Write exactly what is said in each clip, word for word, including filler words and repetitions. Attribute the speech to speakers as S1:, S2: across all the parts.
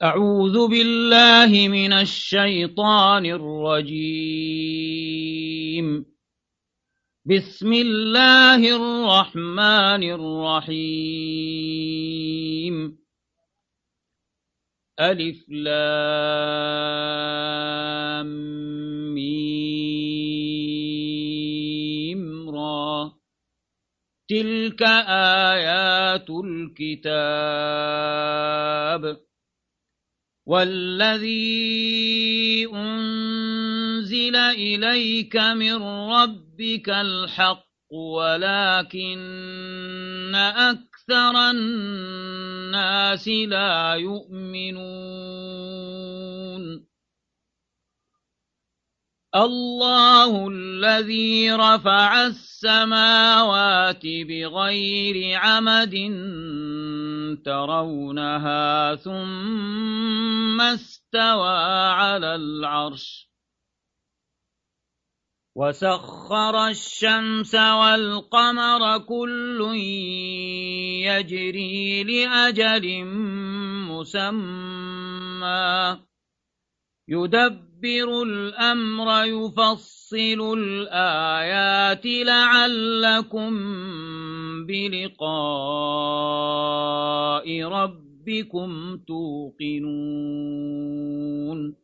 S1: أعوذ بالله من الشيطان الرجيم. بسم الله الرحمن الرحيم. ألف لام ميم را. تلك آيات الكتاب والذي أنزل إليك من ربك الحق ولكن أكثر الناس لا يؤمنون. الله الذي رفع السماوات بغير عمد ترونها ثم استوى على العرش وسخر الشمس والقمر كل يجري لأجل مسمى يدبر الأمر يفصل الآيات لعلكم بلقاء ربكم توقنون.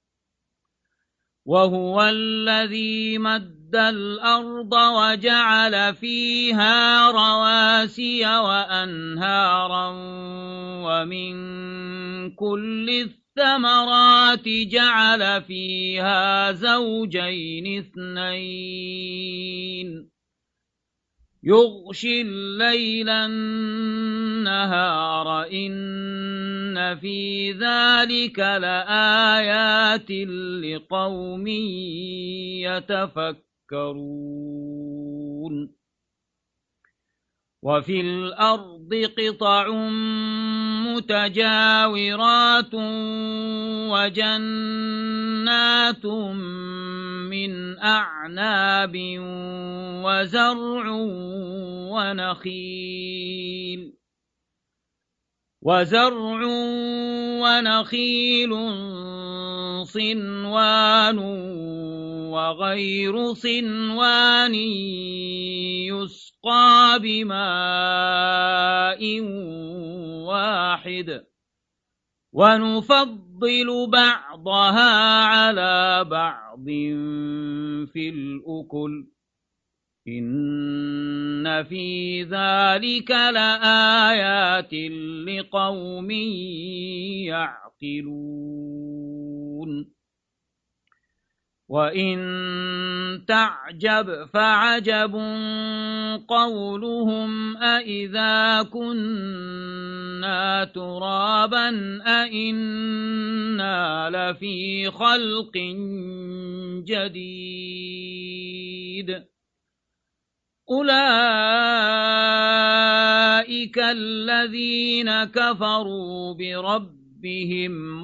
S1: وهو الذي مد الأرض وجعل فيها رواسي وأنهارا ومن كل الثمرات جعل فيها زوجين اثنين يغشي الليل النهار إن في ذلك لآيات لقوم يتفكرون. وفي الأرض قطع متجاورات وجنات من أعناب وزرع ونخيل وزرع ونخيل صنوان وغير صنوان يسقى بماء واحد ونفضل بعضها على بعض في الأكل إن في ذلك لآيات لقوم يعقلون. وإن تعجب فعجب قولهم أإذا كنا ترابا أإنا لفي خلق جديد. أولئك الذين كفروا بربهم بهم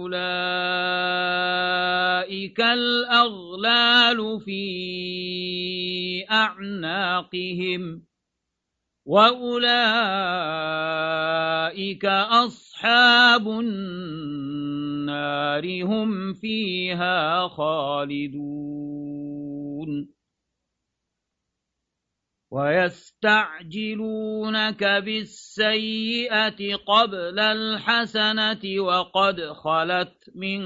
S1: وأولئك الأغلال في أعناقهم وأولئك أصحاب النار هم فيها خالدون. ويستعجلونك بالسيئة قبل الحسنة وقد خلت من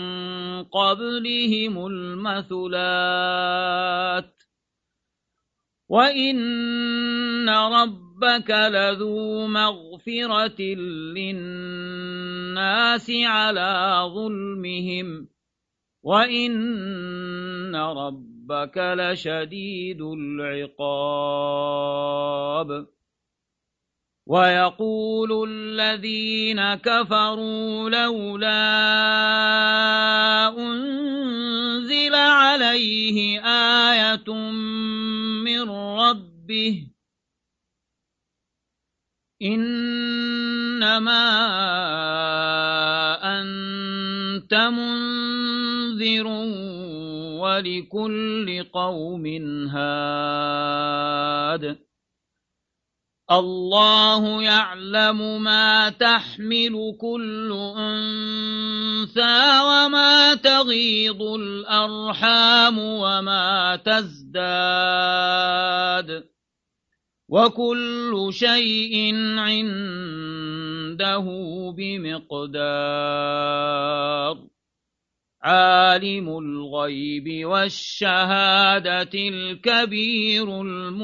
S1: قبلهم المثلات وإن ربك لذو مغفرة للناس على ظلمهم وإن ربك ربك لشديد العقاب. ويقول الذين كفروا لولا أنزل عليه آية من ربه إنما أنت منذر ولكل قوم هاد الله يعلم ما تحمل كل أنثى وما تغيض الأرحام وما تزداد وكل شيء عنده بمقدار عالم الغيب والشهادة الكبير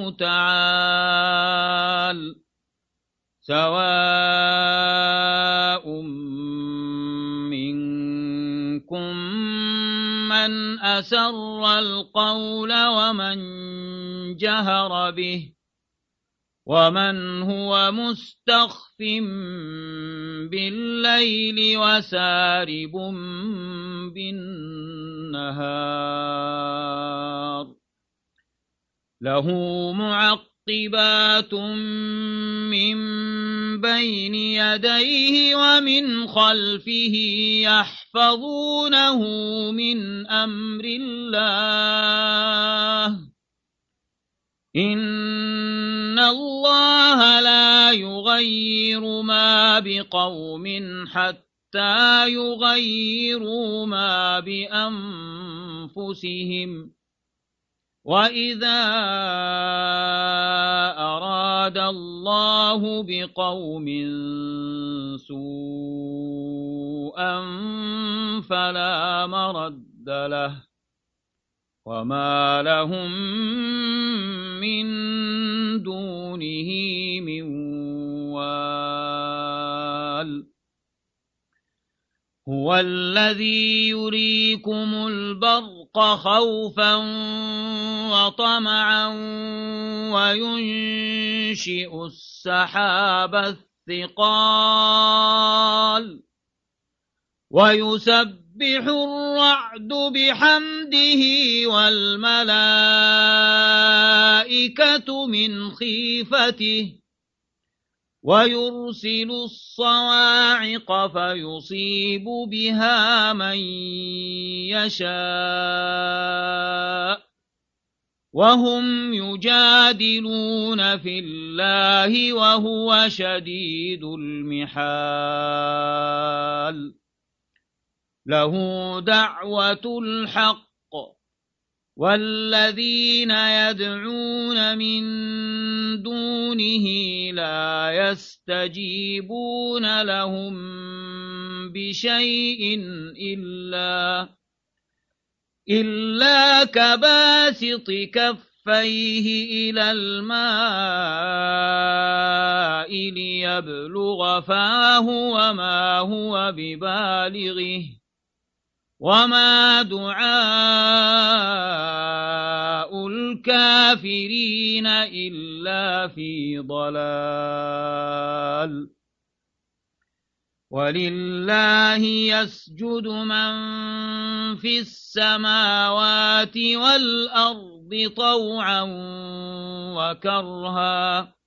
S1: المتعال سواء منكم من أسر القول ومن جهر به ومن هو مستخف بالليل وسارب بالنهار له معقبات من بين يديه ومن خلفه يحفظونه من أمر الله إن الله لا يغير ما بقوم حتى يغيروا ما بأنفسهم وإذا أراد الله بقوم سوءا فلا مرد له وما لهم من دونه من وال هو الذي يريكم البرق خوفا وطمعا وينشئ السحاب الثقال ويسبح الرعد بحمده والملائكة من خيفته ويرسل الصواعق فيصيب بها من يشاء وهم يجادلون في الله وهو شديد المحال له دعوة الحق والذين يدعون من دونه لا يستجيبون لهم بشيء إلا إلا كباسط كفيه إلى الماء ليبلغ فاه وما هو ببالغه وما دعاء الكافرين إلا في ضلال ولله يسجد من في السماوات والأرض طوعا وكرها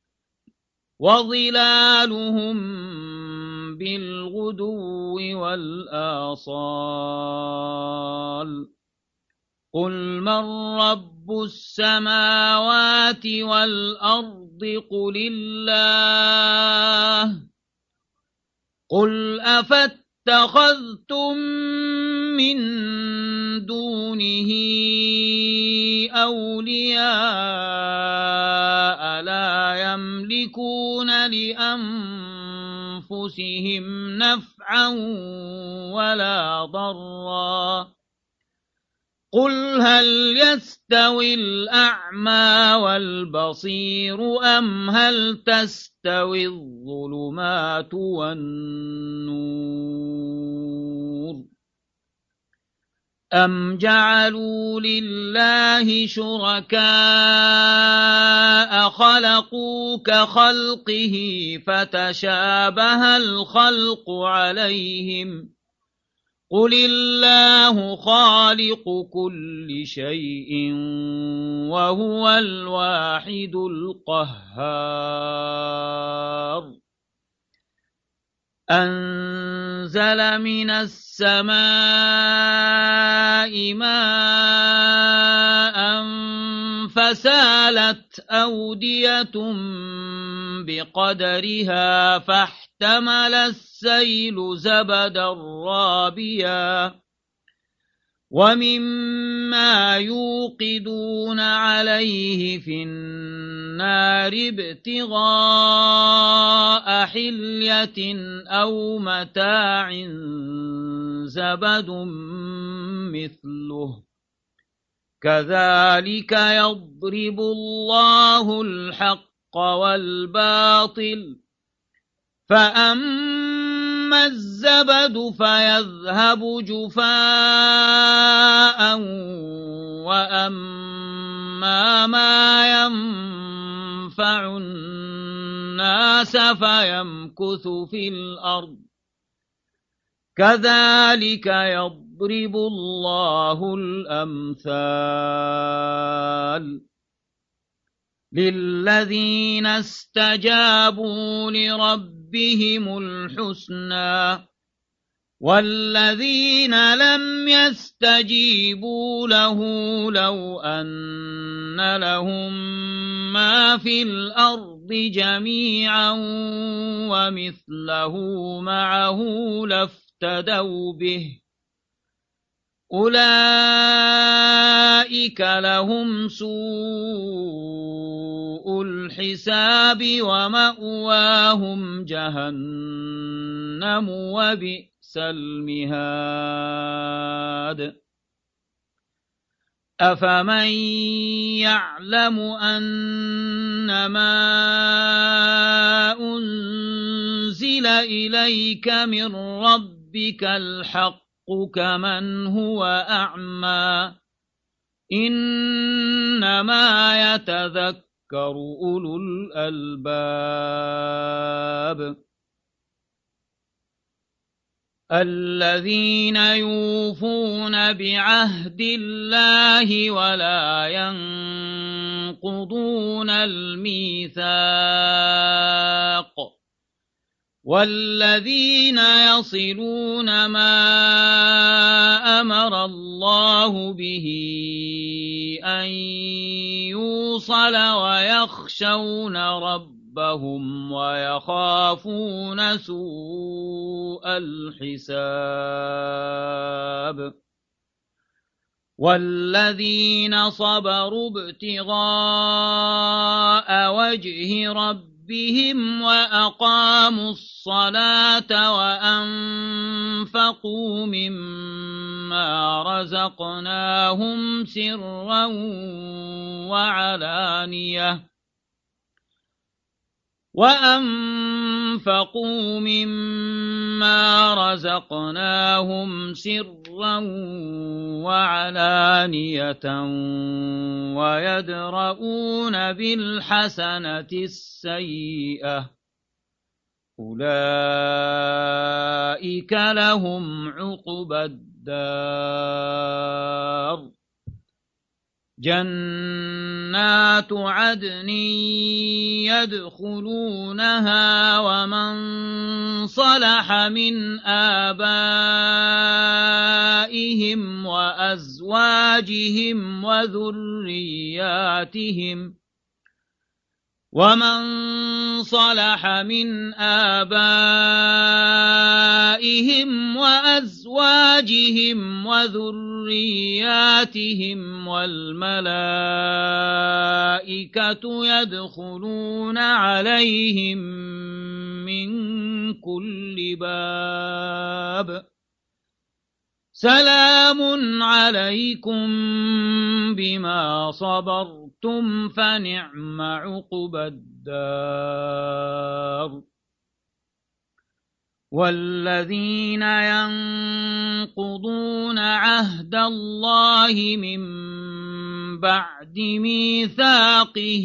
S1: وظلالهم بالغدو والآصال قل من رب السماوات والأرض قل الله قل أفاتخذتم من دونه أولياء لا يملكون لأنفسهم نفعا ولا ضرا قل هل يستوي الأعمى والبصير أم هل تستوي الظلمات والنور أم جعلوا لله شركاء خلقوا كخلقه فتشابه الخلق عليهم قل الله خالق كل شيء وهو الواحد القهار أنزل من السماء ماء فسال فحملت أودية بقدرها فاحتمل السيل زبدا رابيا ومما يوقدون عليه في النار ابتغاء حلية أو متاع زبد مثله كذلك يضرب الله الحق والباطل فأما الزبد فيذهب جفاء وأما ما ينفع الناس فيمكث في الأرض كذلك يضرب الله الأمثال للذين استجابوا لربهم الحسنى والذين لم يستجيبوا له لو أن لهم ما في الأرض جميعا ومثله معه لافتدوا به أولئك لهم سوء الحساب ومأواهم جهنم وبئس المهاد أفمن يعلم أنما أنزل إليك من ربك الحق كمن هو أعمى إنما يتذكر أولو الألباب الذين يوفون بعهد الله ولا ينقضون الميثاق والذين يصلون ما أمر الله به أن يوصل ويخشون ربهم ويخافون سوء الحساب والذين صبروا ابتغاء وجه ربهم بهم وأقاموا الصلاة وأنفقوا مما رزقناهم سرا وعلانية وأنفقوا مما رزقناهم سرا وعلانية ويدرؤون بالحسنة السيئة أولئك لهم عقبى الدار جنات عدن يدخلونها ومن صلح من آبائهم وأزواجهم وذرياتهم ومن صلح من آبائهم وأزواجهم وذرياتهم والملائكة يدخلون عليهم من كل باب سلام عليكم بما صبرتم فنعم عقبى الدار والذين ينقضون عهد الله من بعد ميثاقه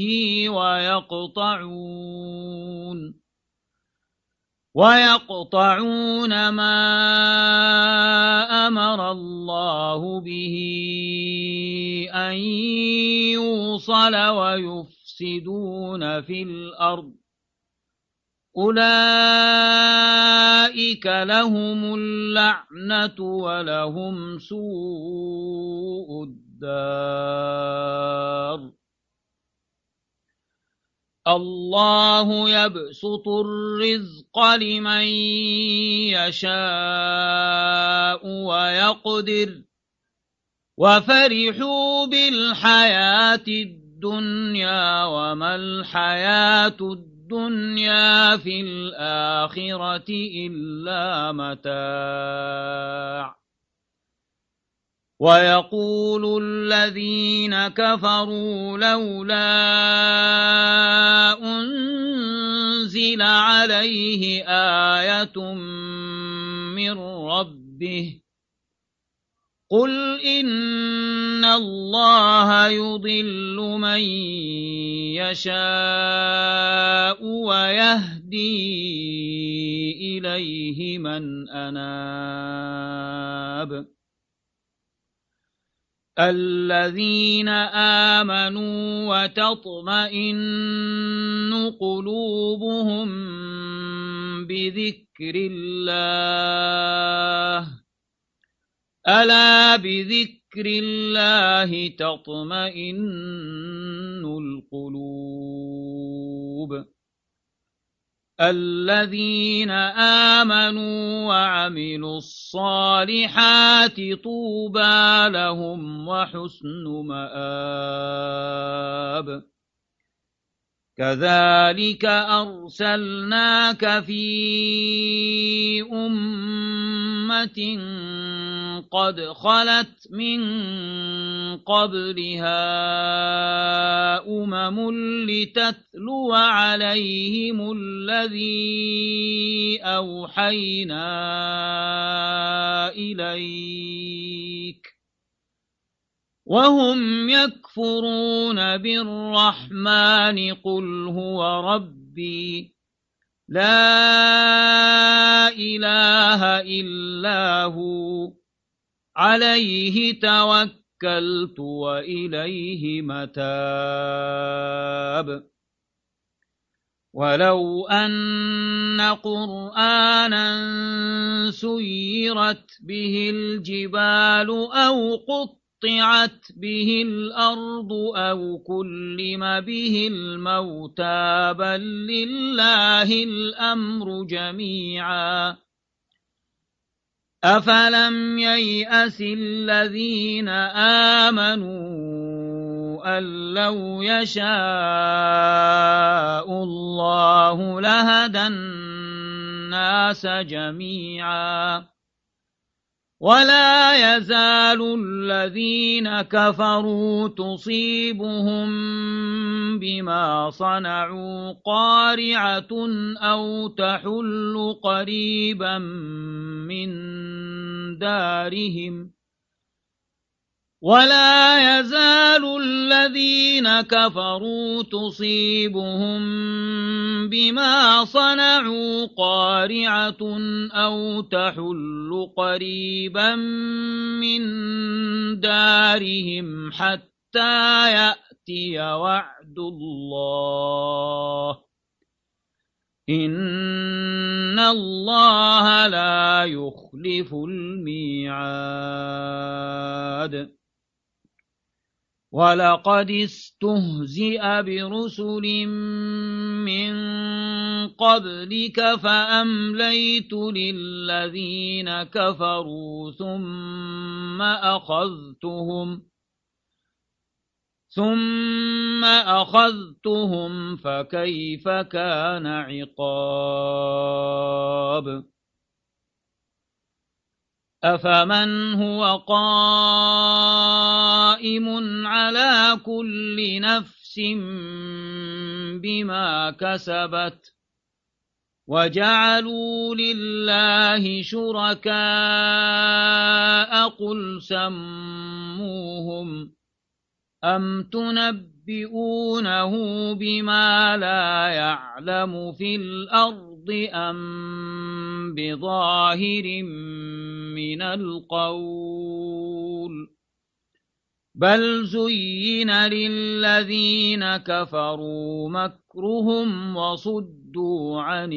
S1: ويقطعون ويقطعون ما أمر الله به أن يوصل ويفسدون في الأرض أولئك لهم اللعنة ولهم سوء الدار الله يبسط الرزق لمن يشاء ويقدر وفرحوا بالحياة الدنيا وما الحياة الدنيا في الآخرة إلا متاع ويقول الذين كفروا لولا أنزل عليه آية من ربه قل إن الله يضل من يشاء ويهدي إليه من أناب الذين آمنوا وتطمئن قلوبهم بذكر الله ألا بذكر الله تطمئن القلوب الذين آمنوا وعملوا الصالحات طوبى لهم وحسن مآب كذلك أرسلناك في أمة قد خلت من قبلها أمم لتتلو عليهم الذي أوحينا إليك وهم يكفرون بالرحمن قل هو ربي لا إله إلا هو عليه توكلت وإليه متاب ولو أن قرآنا سيرت به الجبال أو قطعت قطعت به الأرض أو كلم به الموتى بل لله الأمر جميعا أفلم ييأس الذين آمنوا أن لو يشاء الله لهدى الناس جميعا ولا يزال الذين كفروا تصيبهم بما صنعوا قارعة أو تحل قريبا من دارهم ولا يزال الذين كفروا تصيبهم بما صنعوا قارعة أو تحل قريبا من دارهم حتى يأتي وعد الله إن الله لا يخلف الميعاد ولقد استهزئ برسل من قبلك فأمليت للذين كفروا ثم أخذتهم ثم أخذتهم فكيف كان عقاب أفمن هو قائم على كل نفس بما كسبت وجعلوا لله شركاء قل سموهم أم تنبئونه بما لا يعلم في الأرض أم بظاهر من القول بل زين للذين كفروا مكرهم وصدوا عن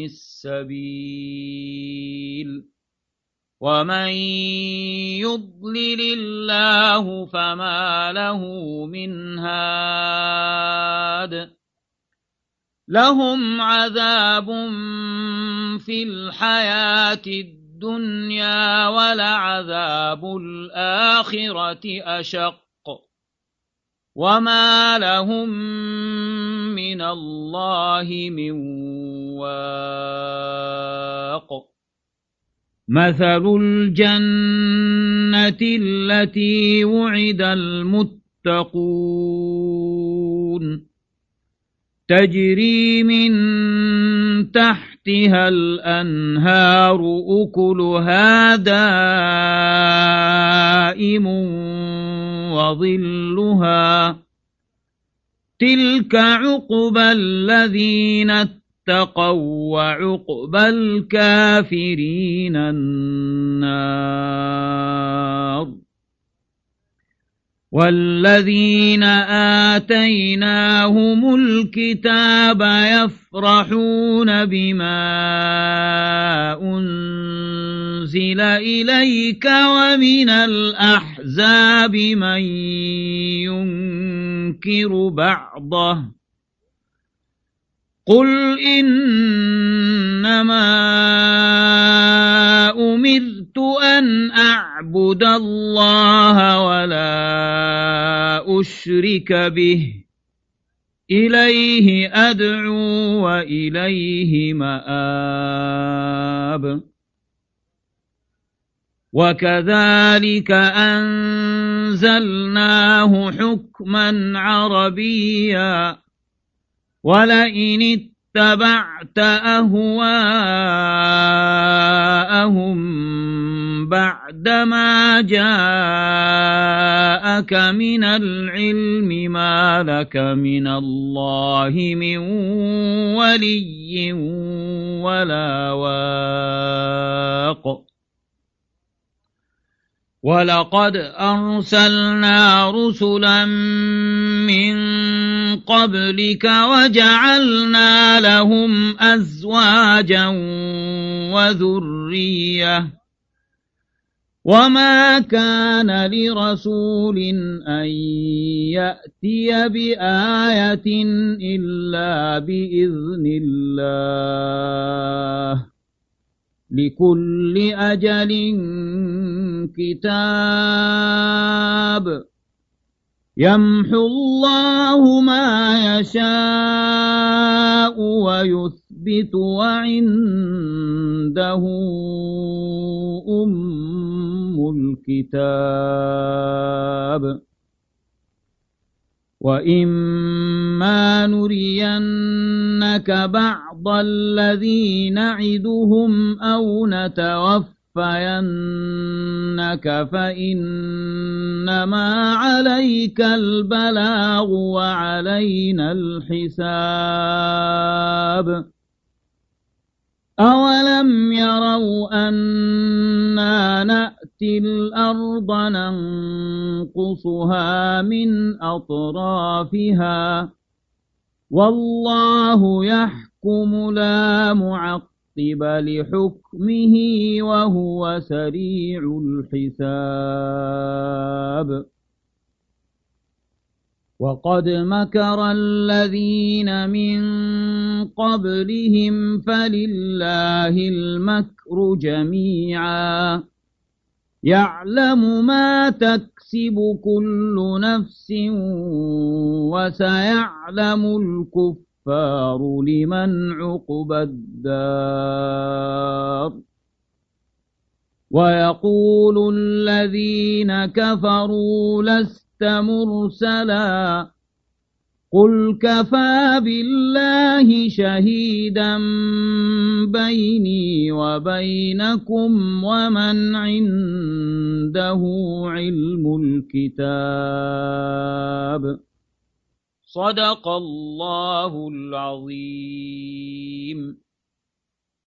S1: السبيل ومن يضلل الله فما له من هاد لهم عذاب في الحياة الدنيا ولعذاب الآخرة أشق وما لهم من الله من واق مثل الجنة التي وعد المتقون تجري من تحتها الأنهار أكلها دائم وظلها تلك عقبى الذين اتقوا وعقبى الكافرين النار والذين آتيناهم الكتاب يفرحون بما أنزل إليك ومن الأحزاب من ينكر بعضه قل إنما أمرت أن أعبد الله ولا أشرك به إليه أدعو وإليه مآب وكذلك أنزلناه حكما عربيا ولئن اتبعت أهواءهم بعدما جاءك من العلم ما لك من الله من ولي ولا واق ولقد أرسلنا رسلا من قبلك وجعلنا لهم أزواجا وذرية وما كان لرسول أن يأتي بآية إلا بإذن الله لكل أجل كتاب يمحو الله ما يشاء ويثبت وعنده أم الكتاب وإما نرينك بعض الذي نعدهم أو نتوفينك فإنما عليك البلاغ وعلينا الحساب أولم يروا أنا نأتي الأرض ننقصها من أطرافها والله يحكم لا معقب لحكمه وهو سريع الحساب وقد مكر الذين من قبلهم فلله المكر جميعا يعلم ما تكسب كل نفس وسيعلم الكفار لمن عقبى الدار ويقول الذين كفروا لست مرسلا قل كفى بالله شهيدا بيني وبينكم ومن عنده علم الكتاب صدق الله العظيم.